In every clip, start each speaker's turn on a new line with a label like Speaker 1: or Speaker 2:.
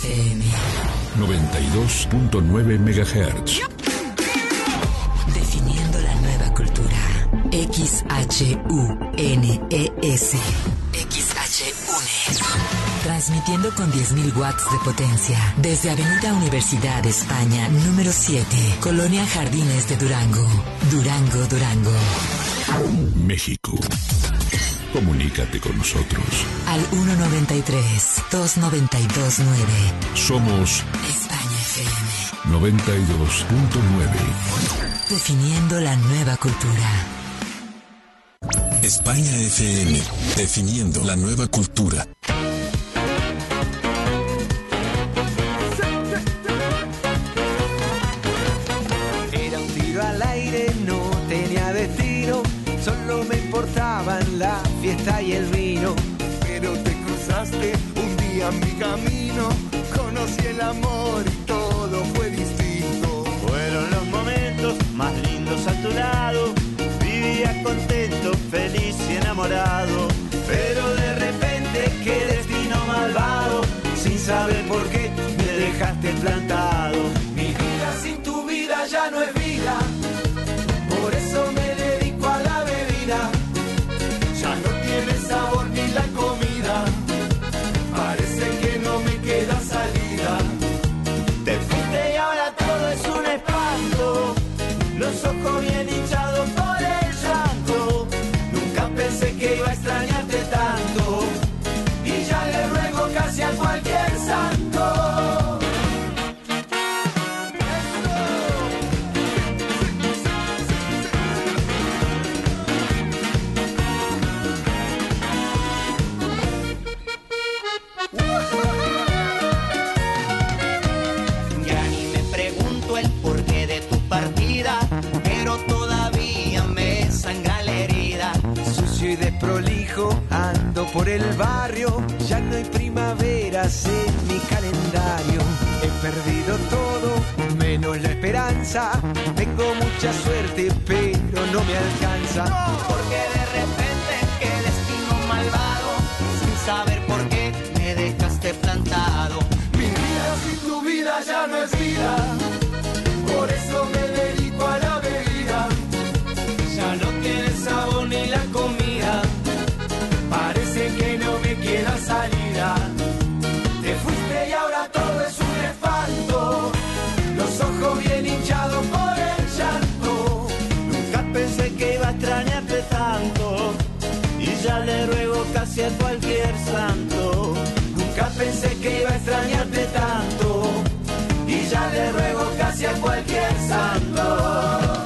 Speaker 1: FM
Speaker 2: 92.9 MHz.
Speaker 1: Definiendo la nueva cultura. XHUNES. XHUNES. Transmitiendo con 10.000 watts de potencia. Desde Avenida Universidad España, número 7. Colonia Jardines de Durango. Durango, Durango.
Speaker 2: México. Comunícate con nosotros.
Speaker 1: Al 193-2929.
Speaker 2: Somos
Speaker 1: España FM
Speaker 2: 92.9.
Speaker 1: Definiendo la nueva cultura.
Speaker 3: España FM, definiendo la nueva cultura.
Speaker 4: Era un tiro al aire, no tenía destino, solo me importaban la fiesta y el vino.
Speaker 5: Pero te cruzaste un día en mi camino, conocí el amor y todo fue distinto.
Speaker 6: Fueron los momentos más lindos a tu lado, vivía contento, feliz y enamorado. Pero de repente, qué destino malvado, sin saber por qué me dejaste plantado.
Speaker 4: Mi vida sin tu vida ya no es vida, por eso me dedico a la bebida.
Speaker 5: Ya no tiene sabor ni la comida, parece que no me queda salida.
Speaker 6: Te fuiste y ahora todo es un espanto, los ojos bien hinchados por el llanto. Nunca pensé que iba a extrañarte tanto, y ya le ruego casi a cualquier santo. Ya ni me pregunto el porqué de tu partida, pero todavía me sangra la herida.
Speaker 4: Sucio y desprolijo ando por el barrio, ya no hay primaveras en mi calendario. He perdido todo, menos la esperanza, tengo mucha suerte pero no me alcanza.
Speaker 6: Porque de repente, qué destino malvado, sin saber por qué me dejaste plantado.
Speaker 5: Mi vida sin tu vida ya no es vida, por eso me dedico a la bebida.
Speaker 4: Ya no tiene sabor ni la comida, parece que no me queda salida.
Speaker 5: Te fuiste y ahora todo es un espanto, los ojos bien hinchados por el llanto.
Speaker 6: Nunca pensé que iba a extrañarte tanto, y ya le ruego casi a cualquier santo.
Speaker 4: Nunca pensé que iba a extrañarte tanto,
Speaker 6: Y ya le ruego casi a cualquier santo.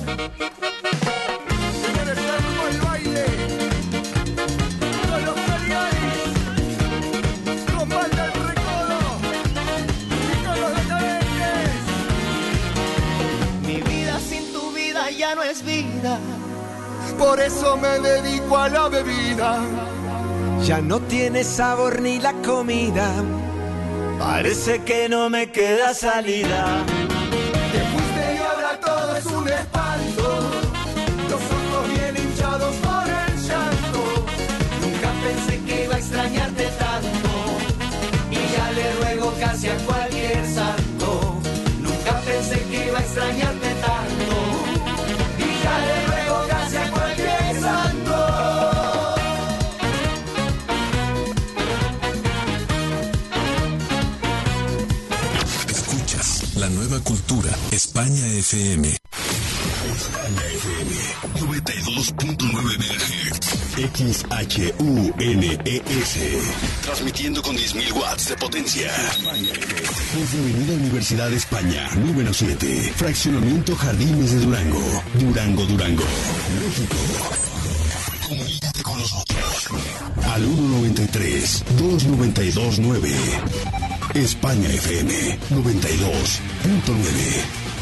Speaker 5: Señores, se armó el baile con los Caligaris, con Banda El Recodo y con los Decadentes.
Speaker 6: Mi vida sin tu vida ya no es vida.
Speaker 5: Por eso me dedico a la bebida.
Speaker 4: ya no tiene sabor ni la comida,
Speaker 6: Parece que no me queda salida.
Speaker 5: Te fuiste y ahora todo es un espanto, los ojos bien hinchados por el llanto.
Speaker 6: Nunca pensé que iba a extrañarte tanto, y ya le ruego casi a cualquier santo. Nunca pensé que iba a extrañarte tanto, y ya le ruego casi a cualquier santo.
Speaker 3: Escuchas la nueva cultura. España FM. España FM 92.9 MHz. XHUNES. Transmitiendo con 10.000 watts de potencia. Desde Avenida Universidad España, número 7. Fraccionamiento Jardines de Durango. Durango, Durango. México. Comunícate con nosotros. Al 193-2929. España FM 92.9.